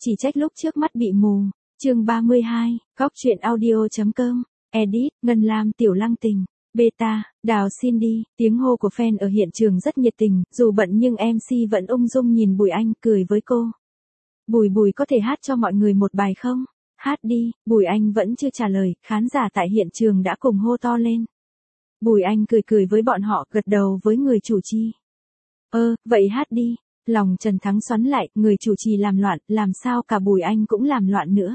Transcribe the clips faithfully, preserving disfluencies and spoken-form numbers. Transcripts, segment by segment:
chỉ trách lúc trước mắt bị mù. Chương ba mươi hai, Góc truyện audio chấm com, edit, Ngân Lam Tiểu Lăng Tình, beta, Đào Cindy, tiếng hô của fan ở hiện trường rất nhiệt tình, dù bận nhưng em xê vẫn ung dung nhìn Bùi Anh, cười với cô. Bùi Bùi có thể hát cho mọi người một bài không? Hát đi, Bùi Anh vẫn chưa trả lời, khán giả tại hiện trường đã cùng hô to lên. Bùi Anh cười cười với bọn họ, gật đầu với người chủ trì. Ơ, vậy hát đi. Lòng Trần Thắng xoắn lại, người chủ trì làm loạn, làm sao cả Bùi Anh cũng làm loạn nữa.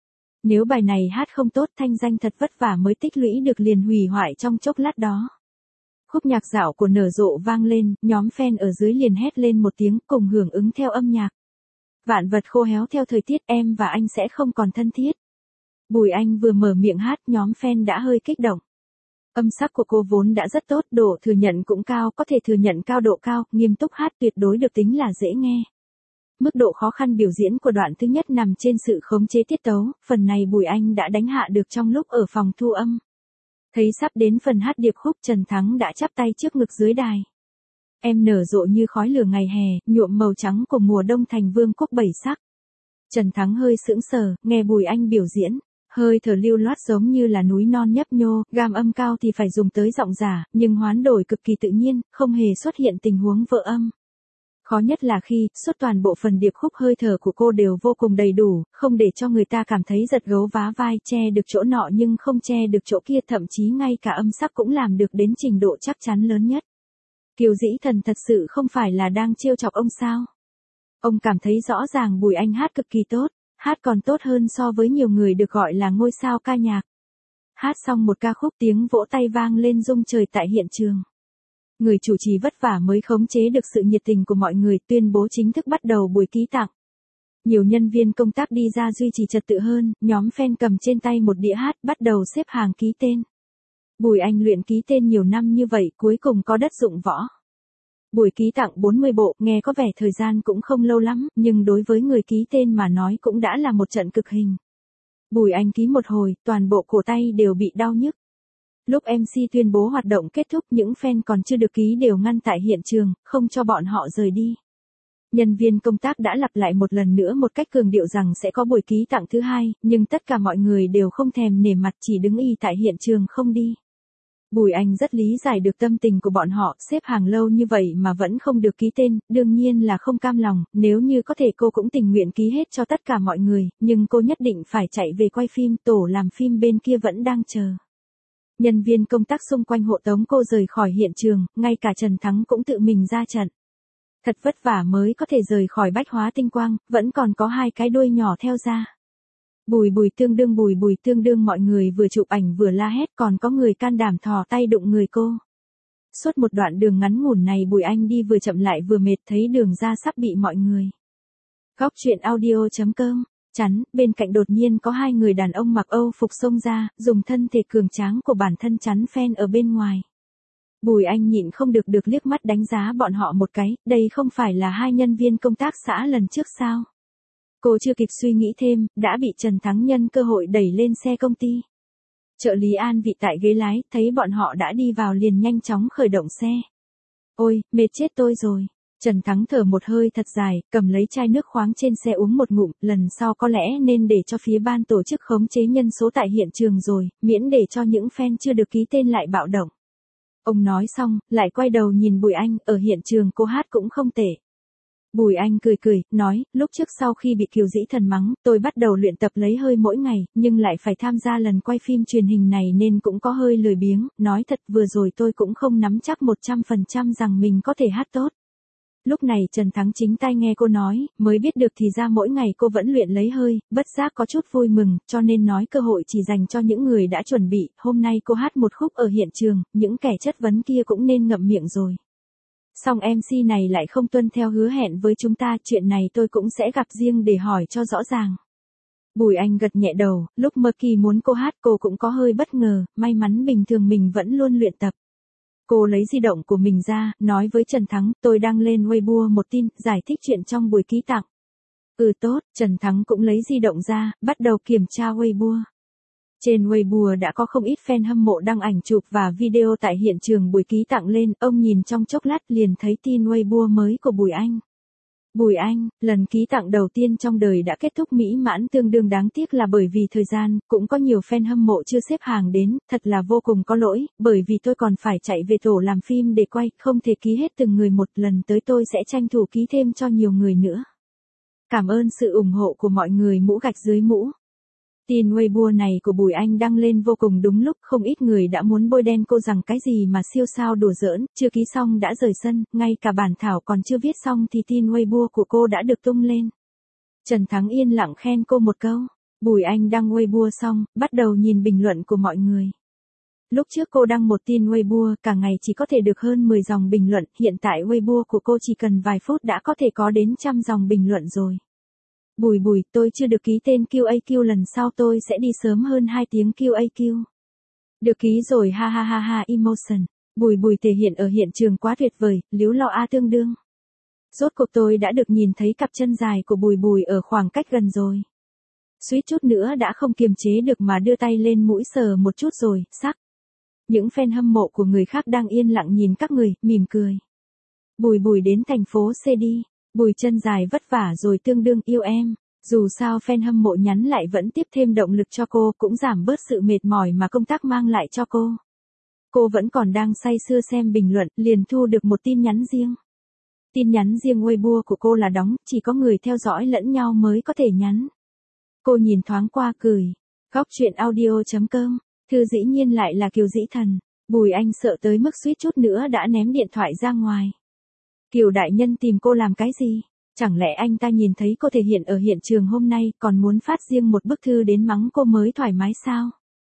Nếu bài này hát không tốt, thanh danh thật vất vả mới tích lũy được liền hủy hoại trong chốc lát đó. Khúc nhạc dạo của Nở Rộ vang lên, nhóm fan ở dưới liền hét lên một tiếng, cùng hưởng ứng theo âm nhạc. Vạn vật khô héo theo thời tiết, em và anh sẽ không còn thân thiết. Bùi Anh vừa mở miệng hát, nhóm fan đã hơi kích động. Âm sắc của cô vốn đã rất tốt, độ thừa nhận cũng cao, có thể thừa nhận cao độ cao, nghiêm túc hát tuyệt đối được tính là dễ nghe. Mức độ khó khăn biểu diễn của đoạn thứ nhất nằm trên sự khống chế tiết tấu, phần này Bùi Anh đã đánh hạ được trong lúc ở phòng thu âm. Thấy sắp đến phần hát điệp khúc, Trần Thắng đã chắp tay trước ngực dưới đài. Em nở rộ như khói lửa ngày hè, nhuộm màu trắng của mùa đông thành vương quốc bảy sắc. Trần Thắng hơi sững sờ, nghe Bùi Anh biểu diễn. Hơi thở lưu loát giống như là núi non nhấp nhô, gam âm cao thì phải dùng tới giọng giả, nhưng hoán đổi cực kỳ tự nhiên, không hề xuất hiện tình huống vỡ âm. Khó nhất là khi, suốt toàn bộ phần điệp khúc hơi thở của cô đều vô cùng đầy đủ, không để cho người ta cảm thấy giật gấu vá vai, che được chỗ nọ nhưng không che được chỗ kia, thậm chí ngay cả âm sắc cũng làm được đến trình độ chắc chắn lớn nhất. Kiều Dĩ Thần thật sự không phải là đang trêu chọc ông sao? Ông cảm thấy rõ ràng Bùi Anh hát cực kỳ tốt. Hát còn tốt hơn so với nhiều người được gọi là ngôi sao ca nhạc. Hát xong một ca khúc, tiếng vỗ tay vang lên rung trời tại hiện trường. Người chủ trì vất vả mới khống chế được sự nhiệt tình của mọi người, tuyên bố chính thức bắt đầu buổi ký tặng. Nhiều nhân viên công tác đi ra duy trì trật tự hơn, nhóm fan cầm trên tay một đĩa hát, bắt đầu xếp hàng ký tên. Bùi Anh luyện ký tên nhiều năm như vậy, cuối cùng có đất dụng võ. Buổi ký tặng bốn mươi bộ, nghe có vẻ thời gian cũng không lâu lắm, nhưng đối với người ký tên mà nói cũng đã là một trận cực hình. Bùi Anh ký một hồi, toàn bộ cổ tay đều bị đau nhức. Lúc em xê tuyên bố hoạt động kết thúc, những fan còn chưa được ký đều ngăn tại hiện trường, không cho bọn họ rời đi. Nhân viên công tác đã lặp lại một lần nữa một cách cường điệu rằng sẽ có buổi ký tặng thứ hai, nhưng tất cả mọi người đều không thèm nể mặt, chỉ đứng y tại hiện trường không đi. Bùi Anh rất lý giải được tâm tình của bọn họ, xếp hàng lâu như vậy mà vẫn không được ký tên, đương nhiên là không cam lòng, nếu như có thể cô cũng tình nguyện ký hết cho tất cả mọi người, nhưng cô nhất định phải chạy về quay phim, tổ làm phim bên kia vẫn đang chờ. Nhân viên công tác xung quanh hộ tống cô rời khỏi hiện trường, ngay cả Trần Thắng cũng tự mình ra trận. Thật vất vả mới có thể rời khỏi Bách Hóa Tinh Quang, vẫn còn có hai cái đuôi nhỏ theo ra. Bùi Bùi tương đương Bùi Bùi tương đương mọi người vừa chụp ảnh vừa la hét, còn có người can đảm thò tay đụng người cô. Suốt một đoạn đường ngắn ngủn này Bùi Anh đi vừa chậm lại vừa mệt, thấy đường ra sắp bị mọi người. Góc truyện audio chấm com, chắn, bên cạnh đột nhiên có hai người đàn ông mặc Âu phục xông ra, dùng thân thể cường tráng của bản thân chắn fan ở bên ngoài. Bùi Anh nhịn không được được liếc mắt đánh giá bọn họ một cái, đây không phải là hai nhân viên công tác xã lần trước sao? Cô chưa kịp suy nghĩ thêm, đã bị Trần Thắng nhân cơ hội đẩy lên xe công ty. Trợ lý an vị tại ghế lái, thấy bọn họ đã đi vào liền nhanh chóng khởi động xe. Ôi, mệt chết tôi rồi. Trần Thắng thở một hơi thật dài, cầm lấy chai nước khoáng trên xe uống một ngụm, lần sau có lẽ nên để cho phía ban tổ chức khống chế nhân số tại hiện trường rồi, miễn để cho những fan chưa được ký tên lại bạo động. Ông nói xong, lại quay đầu nhìn Bùi Anh, ở hiện trường cô hát cũng không tệ. Bùi Anh cười cười, nói, lúc trước sau khi bị Kiều Dĩ Thần mắng, tôi bắt đầu luyện tập lấy hơi mỗi ngày, nhưng lại phải tham gia lần quay phim truyền hình này nên cũng có hơi lười biếng, nói thật vừa rồi tôi cũng không nắm chắc một trăm phần trăm rằng mình có thể hát tốt. Lúc này Trần Thắng chính tai nghe cô nói, mới biết được thì ra mỗi ngày cô vẫn luyện lấy hơi, bất giác có chút vui mừng, cho nên nói cơ hội chỉ dành cho những người đã chuẩn bị, hôm nay cô hát một khúc ở hiện trường, những kẻ chất vấn kia cũng nên ngậm miệng rồi. Xong em xê này lại không tuân theo hứa hẹn với chúng ta, chuyện này tôi cũng sẽ gặp riêng để hỏi cho rõ ràng. Bùi Anh gật nhẹ đầu, lúc Mơ Kỳ muốn cô hát cô cũng có hơi bất ngờ, may mắn bình thường mình vẫn luôn luyện tập. Cô lấy di động của mình ra, nói với Trần Thắng, tôi đang lên Weibo một tin, giải thích chuyện trong buổi ký tặng. Ừ tốt, Trần Thắng cũng lấy di động ra, bắt đầu kiểm tra Weibo. Trên Weibo đã có không ít fan hâm mộ đăng ảnh chụp và video tại hiện trường buổi ký tặng lên, ông nhìn trong chốc lát liền thấy tin Weibo mới của Bùi Anh. Bùi Anh, lần ký tặng đầu tiên trong đời đã kết thúc mỹ mãn, tương đương đáng tiếc là bởi vì thời gian, cũng có nhiều fan hâm mộ chưa xếp hàng đến, thật là vô cùng có lỗi, bởi vì tôi còn phải chạy về tổ làm phim để quay, không thể ký hết từng người một, lần tới tôi sẽ tranh thủ ký thêm cho nhiều người nữa. Cảm ơn sự ủng hộ của mọi người mũ gạch dưới mũ. Tin Weibo này của Bùi Anh đăng lên vô cùng đúng lúc, không ít người đã muốn bôi đen cô rằng cái gì mà siêu sao đùa giỡn, chưa ký xong đã rời sân, ngay cả bản thảo còn chưa viết xong thì tin Weibo của cô đã được tung lên. Trần Thắng yên lặng khen cô một câu. Bùi Anh đăng Weibo xong, bắt đầu nhìn bình luận của mọi người. Lúc trước cô đăng một tin Weibo, cả ngày chỉ có thể được hơn mười dòng bình luận, hiện tại Weibo của cô chỉ cần vài phút đã có thể có đến trăm dòng bình luận rồi. Bùi Bùi, tôi chưa được ký tên quy a quy, lần sau tôi sẽ đi sớm hơn hai tiếng quy a quy. Được ký rồi, ha ha ha ha emotion. Bùi Bùi thể hiện ở hiện trường quá tuyệt vời, liếu lo a tương đương. Rốt cuộc tôi đã được nhìn thấy cặp chân dài của Bùi Bùi ở khoảng cách gần rồi. Suýt chút nữa đã không kiềm chế được mà đưa tay lên mũi sờ một chút rồi, sắc. Những fan hâm mộ của người khác đang yên lặng nhìn các người, mỉm cười. Bùi Bùi đến thành phố C đi. Bùi chân dài vất vả rồi, tương đương yêu em. Dù sao fan hâm mộ nhắn lại vẫn tiếp thêm động lực cho cô, cũng giảm bớt sự mệt mỏi mà công tác mang lại cho cô. Cô vẫn còn đang say sưa xem bình luận, liền thu được một tin nhắn riêng. Tin nhắn riêng Weibo của cô là đóng, chỉ có người theo dõi lẫn nhau mới có thể nhắn. Cô nhìn thoáng qua cười. Góc truyện audio chấm com. Thư dĩ nhiên lại là Kiều Dĩ Thần. Bùi Anh sợ tới mức suýt chút nữa đã ném điện thoại ra ngoài. Kiều đại nhân tìm cô làm cái gì? Chẳng lẽ anh ta nhìn thấy cô thể hiện ở hiện trường hôm nay, còn muốn phát riêng một bức thư đến mắng cô mới thoải mái sao?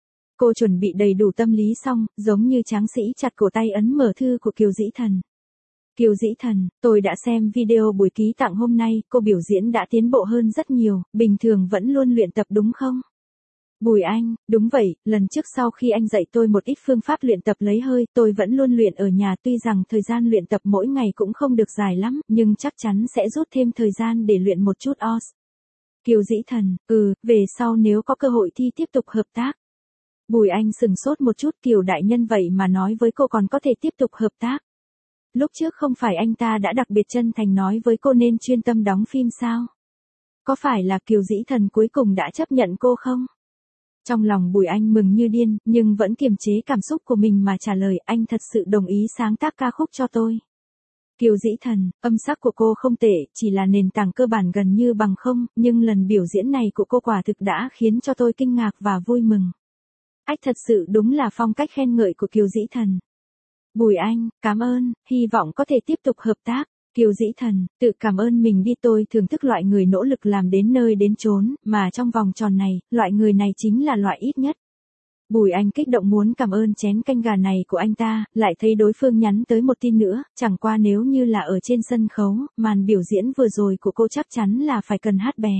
Cô chuẩn bị đầy đủ tâm lý xong, giống như tráng sĩ chặt cổ tay ấn mở thư của Kiều Dĩ Thần. Kiều Dĩ Thần, tôi đã xem video buổi ký tặng hôm nay, cô biểu diễn đã tiến bộ hơn rất nhiều, bình thường vẫn luôn luyện tập đúng không? Bùi Anh, đúng vậy, lần trước sau khi anh dạy tôi một ít phương pháp luyện tập lấy hơi, tôi vẫn luôn luyện ở nhà, tuy rằng thời gian luyện tập mỗi ngày cũng không được dài lắm, nhưng chắc chắn sẽ rút thêm thời gian để luyện một chút os. Kiều Dĩ Thần, ừ, về sau nếu có cơ hội thì tiếp tục hợp tác. Bùi Anh sừng sốt một chút, Kiều đại nhân vậy mà nói với cô còn có thể tiếp tục hợp tác. Lúc trước không phải anh ta đã đặc biệt chân thành nói với cô nên chuyên tâm đóng phim sao? Có phải là Kiều Dĩ Thần cuối cùng đã chấp nhận cô không? Trong lòng Bùi Anh mừng như điên, nhưng vẫn kiềm chế cảm xúc của mình mà trả lời, anh thật sự đồng ý sáng tác ca khúc cho tôi. Kiều Dĩ Thần, âm sắc của cô không tệ, chỉ là nền tảng cơ bản gần như bằng không, nhưng lần biểu diễn này của cô quả thực đã khiến cho tôi kinh ngạc và vui mừng. Ách, thật sự đúng là phong cách khen ngợi của Kiều Dĩ Thần. Bùi Anh, cảm ơn, hy vọng có thể tiếp tục hợp tác. Kiều Dĩ Thần, tự cảm ơn mình đi, tôi thưởng thức loại người nỗ lực làm đến nơi đến chốn, mà trong vòng tròn này, loại người này chính là loại ít nhất. Bùi Anh kích động muốn cảm ơn chén canh gà này của anh ta, lại thấy đối phương nhắn tới một tin nữa, chẳng qua nếu như là ở trên sân khấu, màn biểu diễn vừa rồi của cô chắc chắn là phải cần hát bè.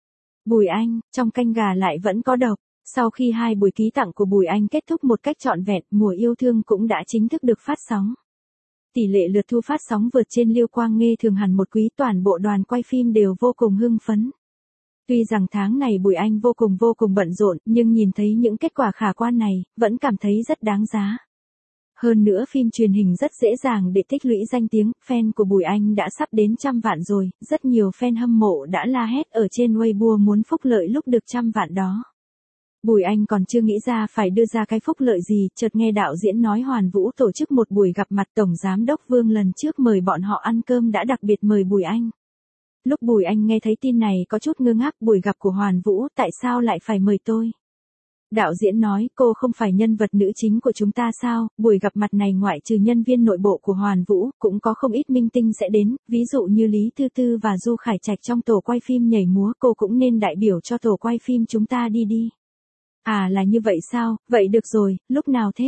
Bùi Anh, trong canh gà lại vẫn có độc. Sau khi hai buổi ký tặng của Bùi Anh kết thúc một cách trọn vẹn, Mùa Yêu Thương cũng đã chính thức được phát sóng. Tỷ lệ lượt thu phát sóng vượt trên Liêu Quang Nghê thường hẳn một quý, toàn bộ đoàn quay phim đều vô cùng hưng phấn. Tuy rằng tháng này Bùi Anh vô cùng vô cùng bận rộn, nhưng nhìn thấy những kết quả khả quan này, vẫn cảm thấy rất đáng giá. Hơn nữa phim truyền hình rất dễ dàng để tích lũy danh tiếng, fan của Bùi Anh đã sắp đến trăm vạn rồi, rất nhiều fan hâm mộ đã la hét ở trên Weibo muốn phúc lợi lúc được trăm vạn đó. Bùi Anh còn chưa nghĩ ra phải đưa ra cái phúc lợi gì, chợt nghe đạo diễn nói Hoàn Vũ tổ chức một buổi gặp mặt tổng giám đốc Vương lần trước mời bọn họ ăn cơm đã đặc biệt mời Bùi Anh. Lúc Bùi Anh nghe thấy tin này có chút ngơ ngác, buổi gặp của Hoàn Vũ, tại sao lại phải mời tôi? Đạo diễn nói, cô không phải nhân vật nữ chính của chúng ta sao, buổi gặp mặt này ngoại trừ nhân viên nội bộ của Hoàn Vũ, cũng có không ít minh tinh sẽ đến, ví dụ như Lý Tư Tư và Du Khải Trạch trong tổ quay phim nhảy múa, cô cũng nên đại biểu cho tổ quay phim chúng ta đi đi. À là như vậy sao, vậy được rồi, lúc nào thế?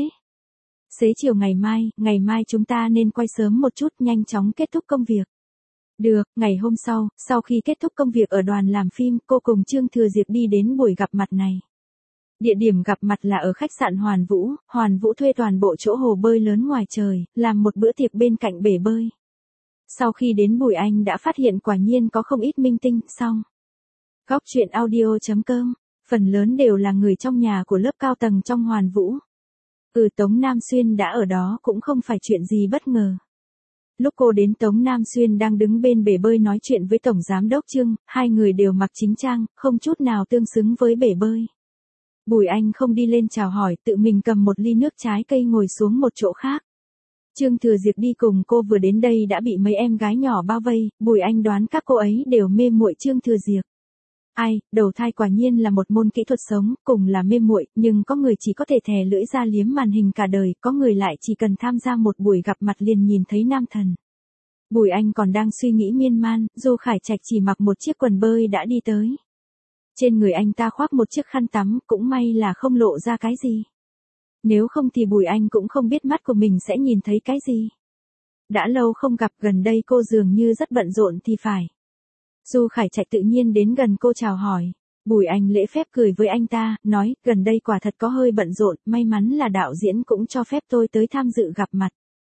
Xế chiều ngày mai, ngày mai chúng ta nên quay sớm một chút, nhanh chóng kết thúc công việc. Được, ngày hôm sau, sau khi kết thúc công việc ở đoàn làm phim, cô cùng Trương Thừa Diệp đi đến buổi gặp mặt này. Địa điểm gặp mặt là ở khách sạn Hoàn Vũ, Hoàn Vũ thuê toàn bộ chỗ hồ bơi lớn ngoài trời, làm một bữa tiệc bên cạnh bể bơi. Sau khi đến Bùi Anh đã phát hiện quả nhiên có không ít minh tinh, xong. Góc truyện audio chấm com, phần lớn đều là người trong nhà của lớp cao tầng trong Hoàn Vũ. Ừ, Tống Nam Xuyên đã ở đó cũng không phải chuyện gì bất ngờ. Lúc cô đến Tống Nam Xuyên đang đứng bên bể bơi nói chuyện với Tổng Giám đốc Trương, hai người đều mặc chính trang, không chút nào tương xứng với bể bơi. Bùi Anh không đi lên chào hỏi, tự mình cầm một ly nước trái cây ngồi xuống một chỗ khác. Trương Thừa Diệp đi cùng cô vừa đến đây đã bị mấy em gái nhỏ bao vây, Bùi Anh đoán các cô ấy đều mê muội Trương Thừa Diệp. Ai, đầu thai quả nhiên là một môn kỹ thuật sống, cùng là mê muội, nhưng có người chỉ có thể thè lưỡi ra liếm màn hình cả đời, có người lại chỉ cần tham gia một buổi gặp mặt liền nhìn thấy nam thần. Bùi Anh còn đang suy nghĩ miên man, Du Khải Trạch chỉ mặc một chiếc quần bơi đã đi tới. Trên người anh ta khoác một chiếc khăn tắm, cũng may là không lộ ra cái gì. Nếu không thì Bùi Anh cũng không biết mắt của mình sẽ nhìn thấy cái gì. Đã lâu không gặp, gần đây cô dường như rất bận rộn thì phải. Du Khải Trạch tự nhiên đến gần cô chào hỏi. Bùi Anh lễ phép cười với anh ta, nói, gần đây quả thật có hơi bận rộn, may mắn là đạo diễn cũng cho phép tôi tới tham dự gặp mặt.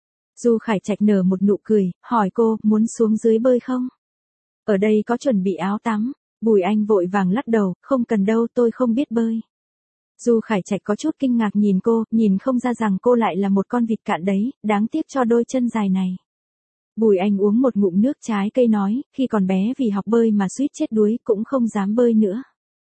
Du Khải Trạch nở một nụ cười, hỏi cô, muốn xuống dưới bơi không? Ở đây có chuẩn bị áo tắm. Bùi Anh vội vàng lắc đầu, không cần đâu, tôi không biết bơi. Du Khải Trạch có chút kinh ngạc nhìn cô, nhìn không ra rằng cô lại là một con vịt cạn đấy, đáng tiếc cho đôi chân dài này. Bùi Anh uống một ngụm nước trái cây nói, khi còn bé vì học bơi mà suýt chết đuối, cũng không dám bơi nữa.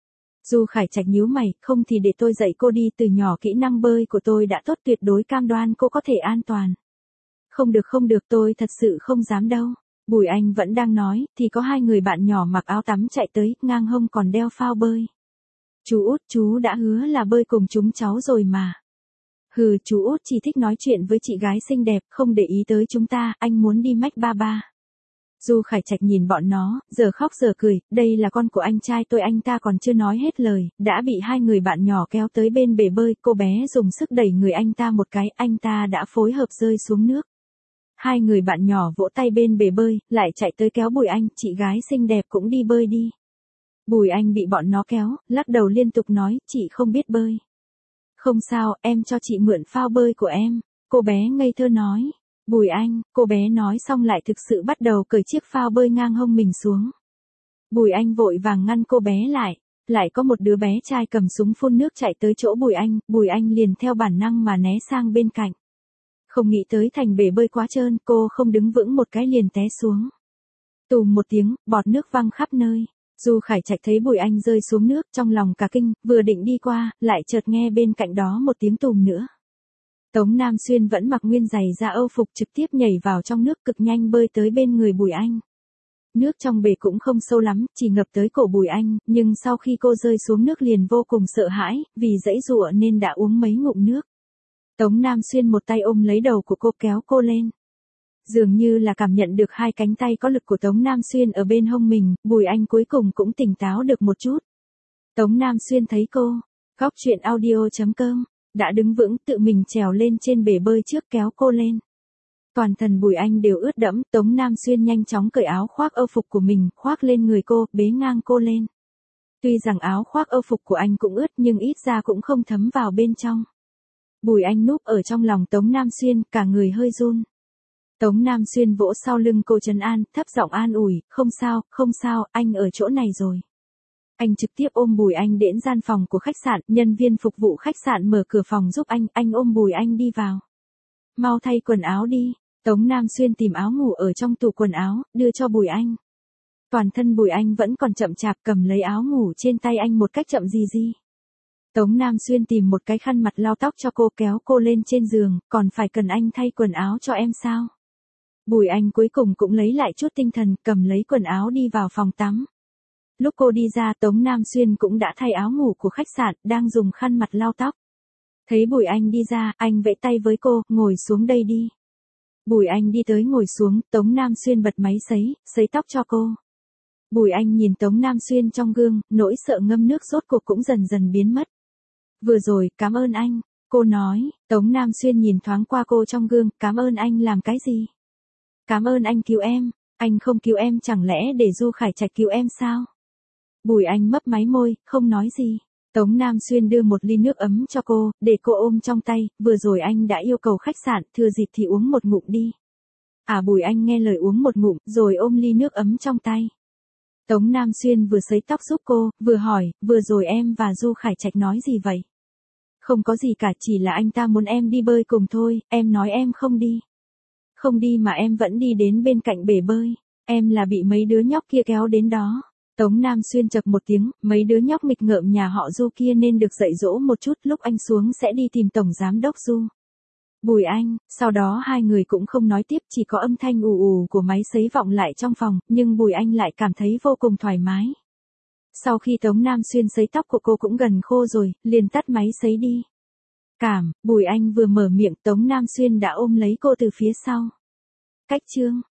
Du Khải Trạch nhíu mày, không thì để tôi dạy cô đi, từ nhỏ kỹ năng bơi của tôi đã tốt, tuyệt đối cam đoan cô có thể an toàn. Không được không được, tôi thật sự không dám đâu. Bùi Anh vẫn đang nói, thì có hai người bạn nhỏ mặc áo tắm chạy tới, ngang hông còn đeo phao bơi. Chú Út, chú đã hứa là bơi cùng chúng cháu rồi mà. Hừ, chú Út chỉ thích nói chuyện với chị gái xinh đẹp, không để ý tới chúng ta, anh muốn đi mách ba ba. Du Khải Trạch nhìn bọn nó, giờ khóc giờ cười, đây là con của anh trai tôi, anh ta còn chưa nói hết lời, đã bị hai người bạn nhỏ kéo tới bên bể bơi, cô bé dùng sức đẩy người anh ta một cái, anh ta đã phối hợp rơi xuống nước. Hai người bạn nhỏ vỗ tay bên bể bơi, lại chạy tới kéo Bùi Anh, chị gái xinh đẹp cũng đi bơi đi. Bùi Anh bị bọn nó kéo, lắc đầu liên tục nói, chị không biết bơi. Không sao, em cho chị mượn phao bơi của em. Cô bé ngây thơ nói. Bùi Anh, cô bé nói xong lại thực sự bắt đầu cởi chiếc phao bơi ngang hông mình xuống. Bùi Anh vội vàng ngăn cô bé lại. Lại có một đứa bé trai cầm súng phun nước chạy tới chỗ Bùi Anh, Bùi Anh liền theo bản năng mà né sang bên cạnh. Không nghĩ tới thành bể bơi quá trơn, cô không đứng vững một cái liền té xuống. Tùm một tiếng, bọt nước văng khắp nơi. Du Khải Trạch thấy Bùi Anh rơi xuống nước, trong lòng cả kinh, vừa định đi qua, lại chợt nghe bên cạnh đó một tiếng tùm nữa. Tống Nam Xuyên vẫn mặc nguyên giày da Âu phục trực tiếp nhảy vào trong nước, cực nhanh bơi tới bên người Bùi Anh. Nước trong bể cũng không sâu lắm, chỉ ngập tới cổ Bùi Anh, nhưng sau khi cô rơi xuống nước liền vô cùng sợ hãi, vì giãy giụa nên đã uống mấy ngụm nước. Tống Nam Xuyên một tay ôm lấy đầu của cô kéo cô lên. Dường như là cảm nhận được hai cánh tay có lực của Tống Nam Xuyên ở bên hông mình, Bùi Anh cuối cùng cũng tỉnh táo được một chút. Tống Nam Xuyên thấy cô, góc truyện audio chấm com, đã đứng vững, tự mình trèo lên trên bể bơi trước kéo cô lên. Toàn thân Bùi Anh đều ướt đẫm, Tống Nam Xuyên nhanh chóng cởi áo khoác Âu phục của mình, khoác lên người cô, bế ngang cô lên. Tuy rằng áo khoác Âu phục của anh cũng ướt nhưng ít ra cũng không thấm vào bên trong. Bùi Anh núp ở trong lòng Tống Nam Xuyên, cả người hơi run. Tống Nam Xuyên vỗ sau lưng cô trấn an, thấp giọng an ủi, không sao, không sao, anh ở chỗ này rồi. Anh trực tiếp ôm Bùi Anh đến gian phòng của khách sạn, nhân viên phục vụ khách sạn mở cửa phòng giúp anh, anh ôm Bùi Anh đi vào. Mau thay quần áo đi. Tống Nam Xuyên tìm áo ngủ ở trong tủ quần áo, đưa cho Bùi Anh. Toàn thân Bùi Anh vẫn còn chậm chạp cầm lấy áo ngủ trên tay anh một cách chậm gì gì. Tống Nam Xuyên tìm một cái khăn mặt lau tóc cho cô, kéo cô lên trên giường, còn phải cần anh thay quần áo cho em sao? Bùi Anh cuối cùng cũng lấy lại chút tinh thần, cầm lấy quần áo đi vào phòng tắm. Lúc cô đi ra, Tống Nam Xuyên cũng đã thay áo ngủ của khách sạn, đang dùng khăn mặt lau tóc. Thấy Bùi Anh đi ra, anh vẫy tay với cô, ngồi xuống đây đi. Bùi Anh đi tới ngồi xuống, Tống Nam Xuyên bật máy sấy, sấy tóc cho cô. Bùi Anh nhìn Tống Nam Xuyên trong gương, nỗi sợ ngâm nước rốt cuộc cũng dần dần biến mất. Vừa rồi, cảm ơn anh, cô nói. Tống Nam Xuyên nhìn thoáng qua cô trong gương, cảm ơn anh làm cái gì? Cảm ơn anh cứu em, anh không cứu em chẳng lẽ để Du Khải Trạch cứu em sao? Bùi Anh mấp máy môi, không nói gì. Tống Nam Xuyên đưa một ly nước ấm cho cô, để cô ôm trong tay, vừa rồi anh đã yêu cầu khách sạn, thừa dịp thì uống một ngụm đi. À Bùi Anh nghe lời uống một ngụm, rồi ôm ly nước ấm trong tay. Tống Nam Xuyên vừa sấy tóc giúp cô, vừa hỏi, vừa rồi em và Du Khải Trạch nói gì vậy? Không có gì cả, chỉ là anh ta muốn em đi bơi cùng thôi, em nói em không đi. Không đi mà em vẫn đi đến bên cạnh bể bơi. Em là bị mấy đứa nhóc kia kéo đến đó. Tống Nam Xuyên chậc một tiếng, mấy đứa nhóc nghịch ngợm nhà họ Du kia nên được dạy dỗ một chút, lúc anh xuống sẽ đi tìm Tổng Giám đốc Du. Bùi Anh, sau đó hai người cũng không nói tiếp, chỉ có âm thanh ù ù của máy sấy vọng lại trong phòng, nhưng Bùi Anh lại cảm thấy vô cùng thoải mái. Sau khi Tống Nam Xuyên sấy tóc của cô cũng gần khô rồi, liền tắt máy sấy đi. Cảm, Bùi Anh vừa mở miệng, Tống Nam Xuyên đã ôm lấy cô từ phía sau. Cách chương